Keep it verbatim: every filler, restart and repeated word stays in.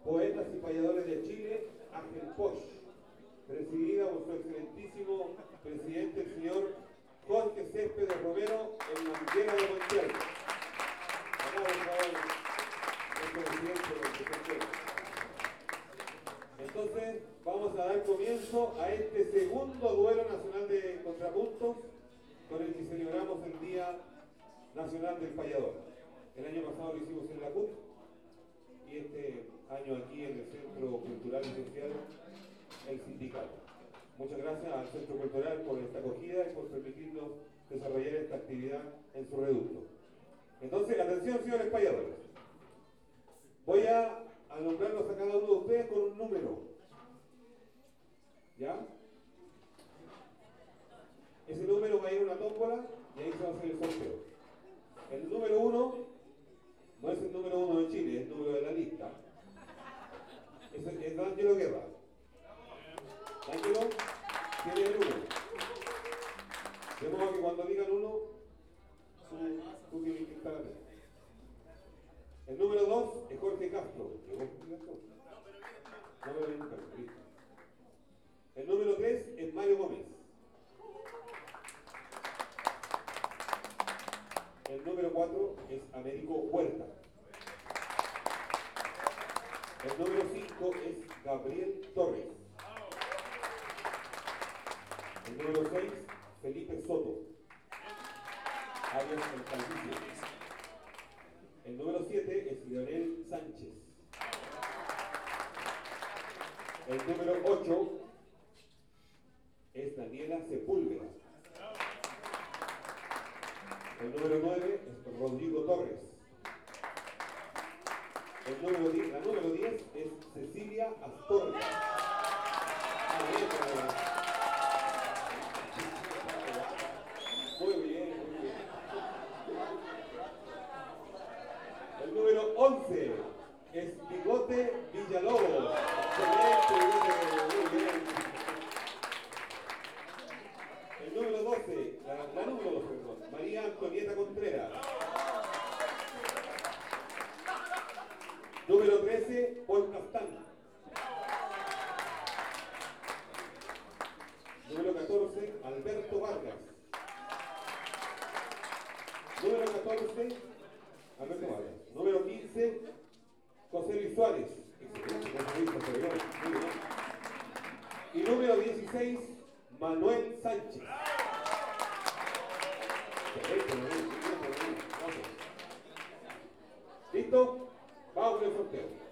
Poetas y Payadores de Chile, AGELPOCH, presidida por su excelentísimo presidente, el señor Jorge Céspedes Romero, en Manguera de Montiel. Acá, por favor, el presidente del Consejo. Entonces, vamos a dar comienzo a este segundo duelo nacional de contrapuntos con el que celebramos el Día Nacional del Payador. El año pasado lo hicimos en la C U T y este año aquí en el Centro Cultural y Social, el Sindicato. Muchas gracias al Centro Cultural por esta acogida y por permitirnos desarrollar esta actividad en su reducto. Entonces, atención, señores payadores. Voy a, a nombrarlos a cada uno de ustedes con un número. ¿Ya? Ese número va a ir a una tómbola y ahí se va a hacer el sorteo. El número uno no es el número uno de Chile, es el número de la lista. Es, es D'Angelo Guerra. D'Angelo tiene el uno. De modo que cuando digan uno, tú, tú tienes que estar atento. El número dos es Jorge Castro. No, pero viene Castro, listo. El número tres es Mario Gómez. El número cuatro es Américo Huerta. El número cinco es Gabriel Torres. El número seis, Felipe Soto, alias El Calvicio. El número siete es Leonel Sánchez. El número ocho es Daniela Sepúlveda. El número nueve es Rodrigo Torres. El número diez, la número diez es Cecilia Astorga. Muy bien, muy bien. El número once es Bigote Villalobos. Excelente, Bigote, muy bien. El número doce, la, la número doce, perdón, María Antonieta Contreras. Número trece, Paul Castán. Número catorce, Alberto Vargas. Número catorce, Alberto Vargas. Número quince, José Luis Suárez. Excelente, José Luis, José Luis, muy bien. Y número dieciséis, Manuel Sánchez. Perfecto, Manuel. ¿Listo? Vamos con el sorteo.